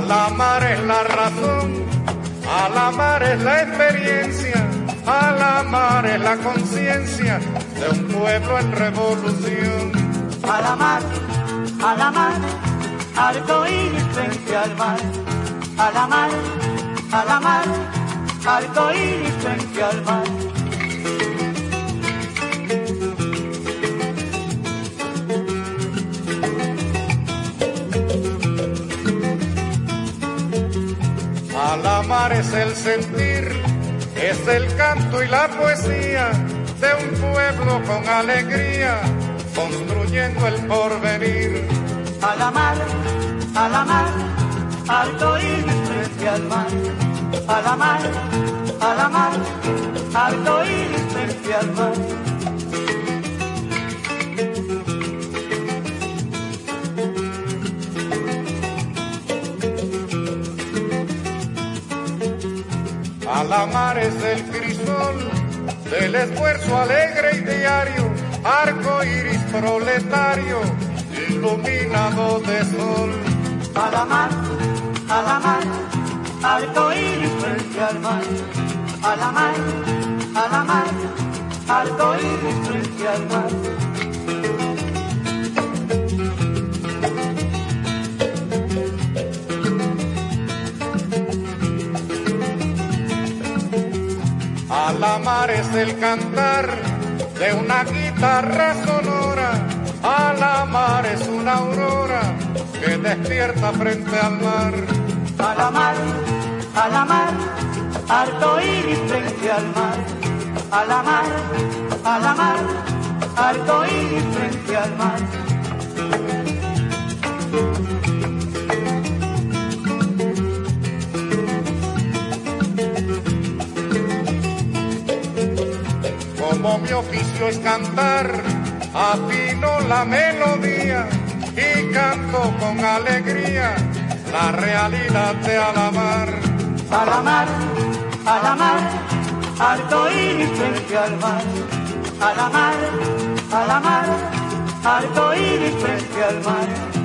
la mar es la razón, a la mar es la experiencia, a la mar es la conciencia de un pueblo en revolución. A la mar, arcoíris frente al mar. A la mar, arcoíris frente al mar. A la mar es el sentir, es el canto y la poesía de un pueblo con alegría, construyendo el porvenir. A la mar, arcoíris frente al mar. A la mar, arcoíris frente al mar. A la mar es el crisol del esfuerzo alegre y diario, arco iris proletario, iluminado de sol. A la mar, arcoíris frente al mar. A la mar, arcoíris frente al mar. A la mar es el cantar de una guitarra sonora, a la mar es una aurora que despierta frente al mar. A la mar, arcoíris frente al mar. A la mar, arcoíris frente al mar. Como mi oficio es cantar, afino la melodía y canto con alegría la realidad de a la mar. A la mar, arcoíris frente al mar. A la mar, arcoíris frente al mar.